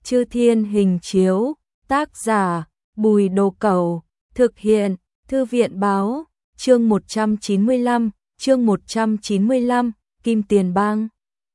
Chư Thiên Hình Chiếu, tác giả, Bùi Đồ Cẩu, thực hiện, Thư viện Báo, chương 195, Kim Tiền Bang.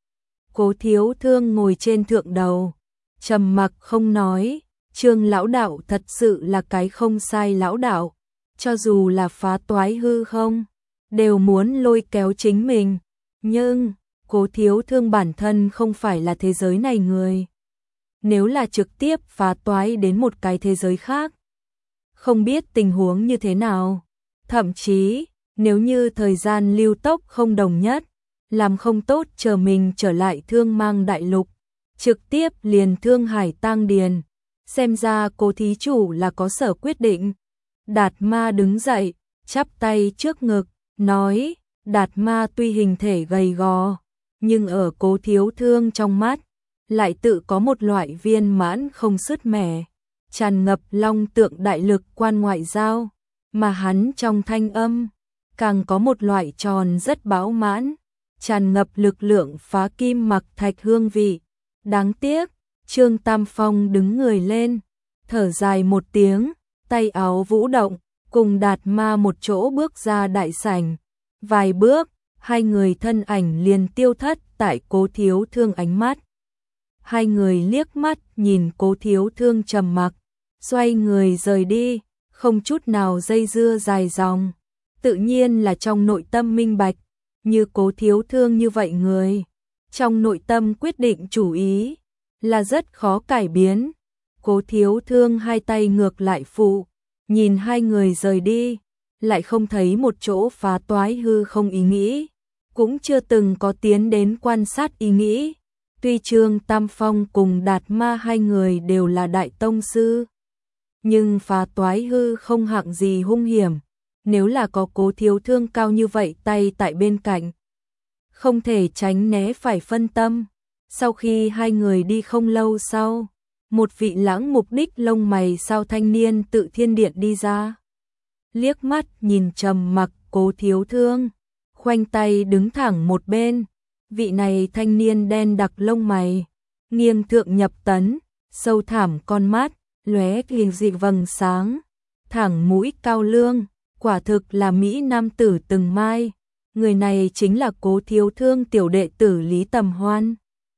Cố Thiếu Thương ngồi trên thượng đầu, trầm mặc không nói, Trương lão đạo thật sự là cái không sai lão đạo, cho dù là phá toái hư không, đều muốn lôi kéo chính mình, nhưng Cố Thiếu Thương bản thân không phải là thế giới này người. Nếu là trực tiếp phá toái đến một cái thế giới khác, không biết tình huống như thế nào, thậm chí nếu như thời gian lưu tốc không đồng nhất, làm không tốt chờ mình trở lại Thương Mang Đại Lục, trực tiếp liền Thương Hải tang điền, xem ra Cố thí chủ là có sở quyết định. Đạt Ma đứng dậy, chắp tay trước ngực, nói, Đạt Ma tuy hình thể gầy gò, nhưng ở Cố Thiếu Thương trong mắt, lại tự có một loại viên mãn không sứt mẻ, tràn ngập long tượng đại lực quan ngoại giao, mà hắn trong thanh âm, càng có một loại tròn rất bão mãn, tràn ngập lực lượng phá kim mặc thạch hương vị. Đáng tiếc, Trương Tam Phong đứng người lên, thở dài một tiếng, tay áo vũ động, cùng Đạt Ma một chỗ bước ra đại sảnh. Vài bước, hai người thân ảnh liền tiêu thất tại Cố Thiếu Thương ánh mắt. Hai người liếc mắt nhìn Cố Thiếu Thương trầm mặc, xoay người rời đi, không chút nào dây dưa dài dòng. Tự nhiên là trong nội tâm minh bạch, như Cố Thiếu Thương như vậy người, trong nội tâm quyết định chủ ý, là rất khó cải biến. Cố Thiếu Thương hai tay ngược lại phụ, nhìn hai người rời đi, lại không thấy một chỗ phá toái hư không ý nghĩ, cũng chưa từng có tiến đến quan sát ý nghĩ. Tuy Trương Tam Phong cùng Đạt Ma hai người đều là đại tông sư, nhưng phá toái hư không hạng gì hung hiểm, nếu là có Cố Thiếu Thương cao như vậy tay tại bên cạnh, không thể tránh né phải phân tâm. Sau khi hai người đi không lâu sau, một vị lãng mục đích lông mày sao thanh niên tự thiên điện đi ra, liếc mắt nhìn trầm mặc Cố Thiếu Thương, khoanh tay đứng thẳng một bên. Vị này thanh niên đen đặc lông mày, nghiêng thượng nhập tấn, sâu thẳm con mắt, lóe hình dị vầng sáng, thẳng mũi cao lương, quả thực là mỹ nam tử từng mai. Người này chính là Cố Thiếu Thương tiểu đệ tử Lý Tầm Hoan.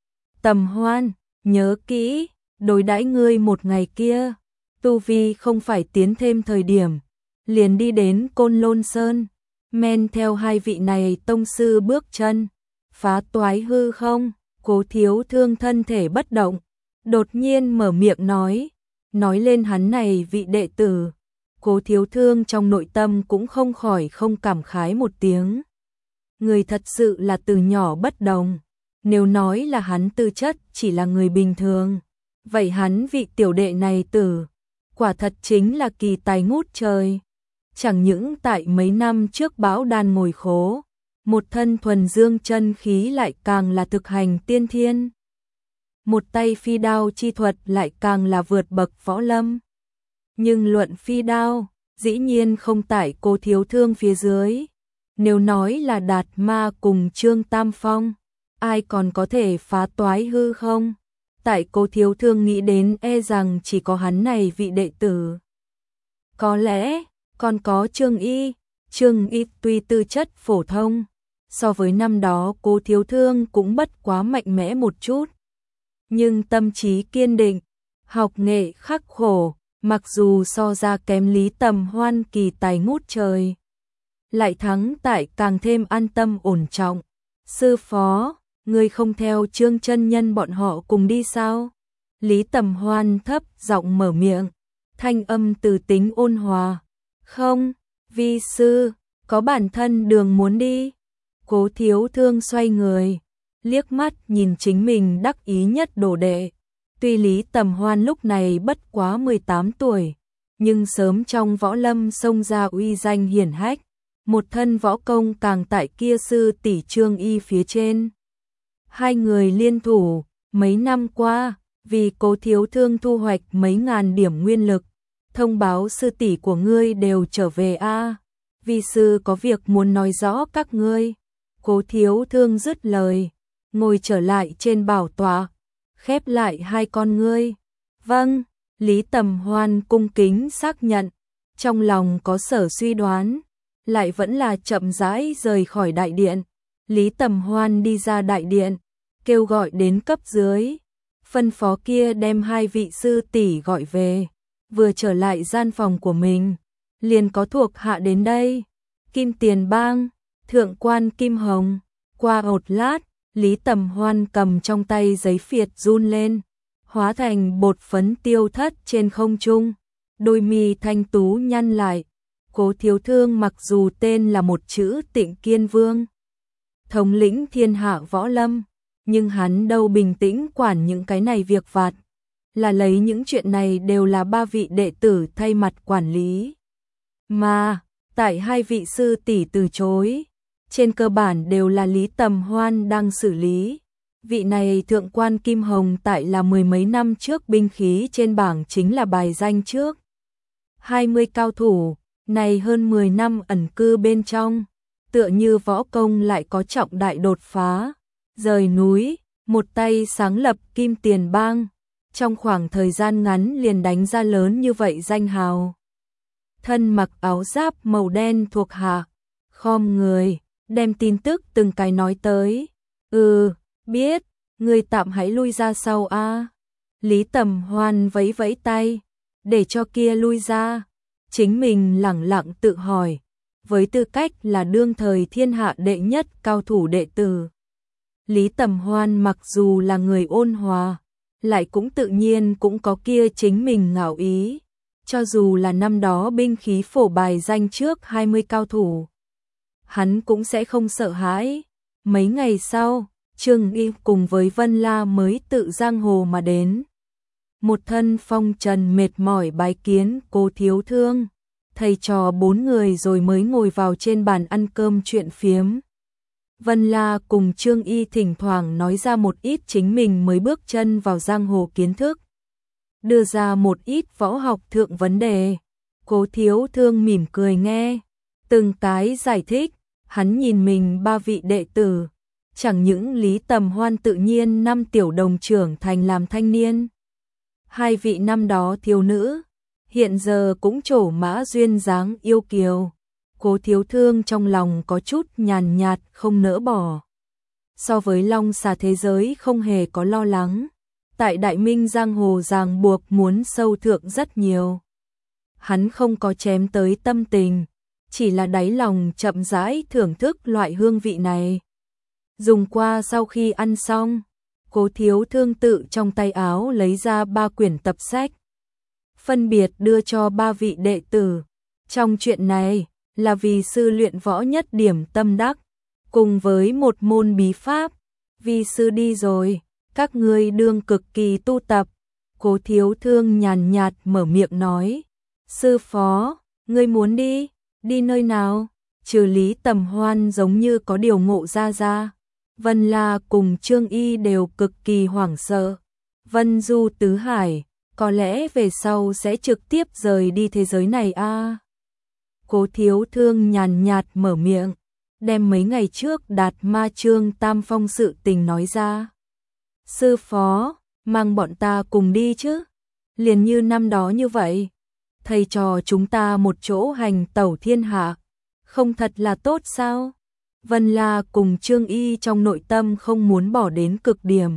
Tầm Hoan, nhớ kỹ, đối đãi ngươi một ngày kia, tu vi không phải tiến thêm thời điểm, liền đi đến Côn Lôn Sơn, men theo hai vị này tông sư bước chân, phá toái hư không. Cố Thiếu Thương thân thể bất động, đột nhiên mở miệng nói lên hắn này vị đệ tử. Cố Thiếu Thương trong nội tâm cũng không khỏi không cảm khái một tiếng. Người thật sự là từ nhỏ bất đồng, nếu nói là hắn tư chất chỉ là người bình thường, vậy hắn vị tiểu đệ này tử, quả thật chính là kỳ tài ngút trời. Chẳng những tại mấy năm trước Bão Đan ngồi khố, một thân thuần dương chân khí lại càng là thực hành tiên thiên. Một tay phi đao chi thuật lại càng là vượt bậc võ lâm. Nhưng luận phi đao, dĩ nhiên không tại Cố Thiếu Thương phía dưới. Nếu nói là Đạt Ma cùng Trương Tam Phong, ai còn có thể phá toái hư không? Tại Cố Thiếu Thương nghĩ đến e rằng chỉ có hắn này vị đệ tử. Có lẽ, còn có Trương Y. Trương Y tuy tư chất phổ thông, so với năm đó Cố Thiếu Thương cũng bất quá mạnh mẽ một chút. Nhưng tâm trí kiên định, học nghệ khắc khổ, mặc dù so ra kém Lý Tầm Hoan kỳ tài ngút trời, lại thắng tại càng thêm an tâm ổn trọng. Sư phó, ngươi không theo Trương chân nhân bọn họ cùng đi sao? Lý Tầm Hoan thấp giọng mở miệng, thanh âm từ tính ôn hòa. Không, vi sư, có bản thân đường muốn đi. Cố Thiếu Thương xoay người, liếc mắt nhìn chính mình đắc ý nhất đồ đệ. Tuy Lý Tầm Hoan lúc này bất quá 18 tuổi, nhưng sớm trong võ lâm xông ra uy danh hiển hách, một thân võ công càng tại kia sư tỷ Trương Y phía trên. Hai người liên thủ, mấy năm qua, vì Cố Thiếu Thương thu hoạch mấy ngàn điểm nguyên lực, thông báo sư tỷ của ngươi đều trở về a. Vi sư có việc muốn nói rõ các ngươi. Cố Thiếu Thương dứt lời, ngồi trở lại trên bảo tọa, khép lại hai con ngươi, Vâng, Lý Tầm Hoan cung kính xác nhận, trong lòng có sở suy đoán, lại vẫn là chậm rãi rời khỏi đại điện. Lý Tầm Hoan đi ra đại điện, kêu gọi đến cấp dưới, phân phó kia đem 2 vị sư tỷ gọi về, vừa trở lại gian phòng của mình, liền có thuộc hạ đến đây. Kim Tiền Bang, thượng quan Kim Hồng. Qua một lát, Lý Tầm Hoan cầm trong tay giấy phiệt run lên, hóa thành bột phấn tiêu thất trên không trung, đôi mi thanh tú nhăn lại. Cố Thiếu Thương mặc dù tên là một chữ Tịnh Kiên Vương, thống lĩnh thiên hạ võ lâm, nhưng hắn đâu bình tĩnh quản những cái này việc vặt, là lấy những chuyện này đều là 3 vị đệ tử thay mặt quản lý. Mà, tại 2 vị sư tỷ từ chối, trên cơ bản đều là Lý Tầm Hoan đang xử lý. Vị này thượng quan Kim Hồng tại là 10 mấy năm trước binh khí trên bảng chính là bài danh trước 20 cao thủ, này hơn 10 năm ẩn cư bên trong, tựa như võ công lại có trọng đại đột phá, rời núi, một tay sáng lập Kim Tiền Bang, trong khoảng thời gian ngắn liền đánh ra lớn như vậy danh hào. Thân mặc áo giáp màu đen thuộc hạ, khom người, đem tin tức từng cái nói tới. Biết, người tạm hãy lui ra sau a. Lý Tầm Hoan vẫy vẫy tay, để cho kia lui ra. Chính mình lẳng lặng tự hỏi, với tư cách là đương thời thiên hạ đệ nhất cao thủ đệ tử. Lý Tầm Hoan mặc dù là người ôn hòa, lại cũng tự nhiên cũng có kia chính mình ngạo ý. Cho dù là năm đó binh khí phổ bài danh trước 20 cao thủ, hắn cũng sẽ không sợ hãi. Mấy ngày sau, Trương Y cùng với Vân La mới tự giang hồ mà đến. Một thân phong trần mệt mỏi bái kiến Cố Thiếu Thương, thầy trò 4 người rồi mới ngồi vào trên bàn ăn cơm chuyện phiếm. Vân La cùng Trương Y thỉnh thoảng nói ra một ít chính mình mới bước chân vào giang hồ kiến thức, đưa ra một ít võ học thượng vấn đề. Cố Thiếu Thương mỉm cười nghe, từng cái giải thích. Hắn nhìn mình 3 vị đệ tử, chẳng những Lý Tầm Hoan tự nhiên 5 tiểu đồng trưởng thành làm thanh niên, 2 vị năm đó thiếu nữ, hiện giờ cũng trổ mã duyên dáng yêu kiều. Cố Thiếu Thương trong lòng có chút nhàn nhạt không nỡ bỏ. So với Long Xà thế giới không hề có lo lắng, tại Đại Minh giang hồ ràng buộc muốn sâu thượng rất nhiều. Hắn không có chém tới tâm tình, chỉ là đáy lòng chậm rãi thưởng thức loại hương vị này. Dùng qua sau khi ăn xong, Cố Thiếu Thương tự trong tay áo lấy ra 3 quyển tập sách, phân biệt đưa cho 3 vị đệ tử. Trong chuyện này, là vì sư luyện võ nhất điểm tâm đắc, cùng với một môn bí pháp. Vì sư đi rồi, các ngươi đương cực kỳ tu tập. Cố Thiếu Thương nhàn nhạt mở miệng nói, sư phó, ngươi muốn đi? Đi nơi nào? Trừ Lý Tầm Hoan giống như có điều ngộ ra. Vân La cùng Trương Y đều cực kỳ hoảng sợ. Vân Du tứ hải, có lẽ về sau sẽ trực tiếp rời đi thế giới này a. Cố Thiếu Thương nhàn nhạt mở miệng, đem mấy ngày trước Đạt Ma Trương Tam Phong sự tình nói ra. Sư phó, mang bọn ta cùng đi chứ? Liền như năm đó như vậy, thầy trò chúng ta một chỗ hành tẩu thiên hạ, không thật là tốt sao? Vân La cùng Trương Y trong nội tâm không muốn bỏ đến cực điểm.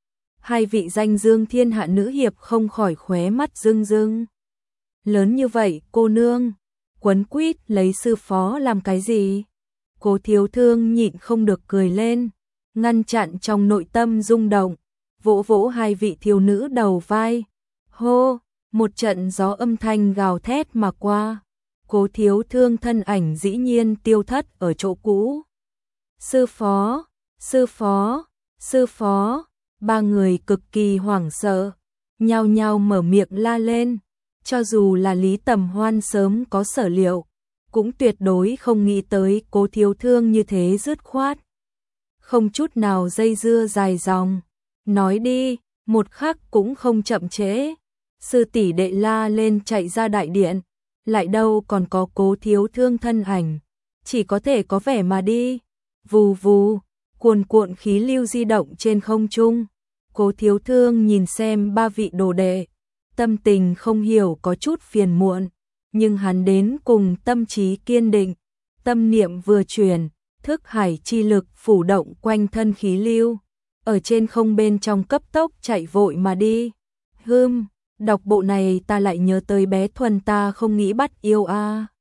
2 vị danh dương thiên hạ nữ hiệp không khỏi khóe mắt rưng rưng. Lớn như vậy cô nương, quấn quýt lấy sư phó làm cái gì? Cố Thiếu Thương nhịn không được cười lên, ngăn chặn trong nội tâm rung động, vỗ vỗ 2 vị thiếu nữ đầu vai. Hô, một trận gió âm thanh gào thét mà qua. Cố Thiếu Thương thân ảnh dĩ nhiên tiêu thất ở chỗ cũ. Sư phó, sư phó, sư phó. 3 người cực kỳ hoảng sợ, nhao nhao mở miệng la lên. Cho dù là Lý Tầm Hoan sớm có sở liệu, cũng tuyệt đối không nghĩ tới Cố Thiếu Thương như thế dứt khoát, không chút nào dây dưa dài dòng. Nói đi, một khắc cũng không chậm trễ. Sư tỷ đệ la lên chạy ra đại điện, lại đâu còn có Cố Thiếu Thương thân ảnh, chỉ có thể có vẻ mà đi. Vù vù, cuồn cuộn khí lưu di động trên không trung. Cố Thiếu Thương nhìn xem 3 vị đồ đệ, tâm tình không hiểu có chút phiền muộn, nhưng hắn đến cùng tâm trí kiên định, tâm niệm vừa chuyển, thức hải chi lực phủ động quanh thân khí lưu, ở trên không bên trong cấp tốc chạy vội mà đi. Đọc bộ này ta lại nhớ tới bé Thuần ta không nghĩ bắt yêu a.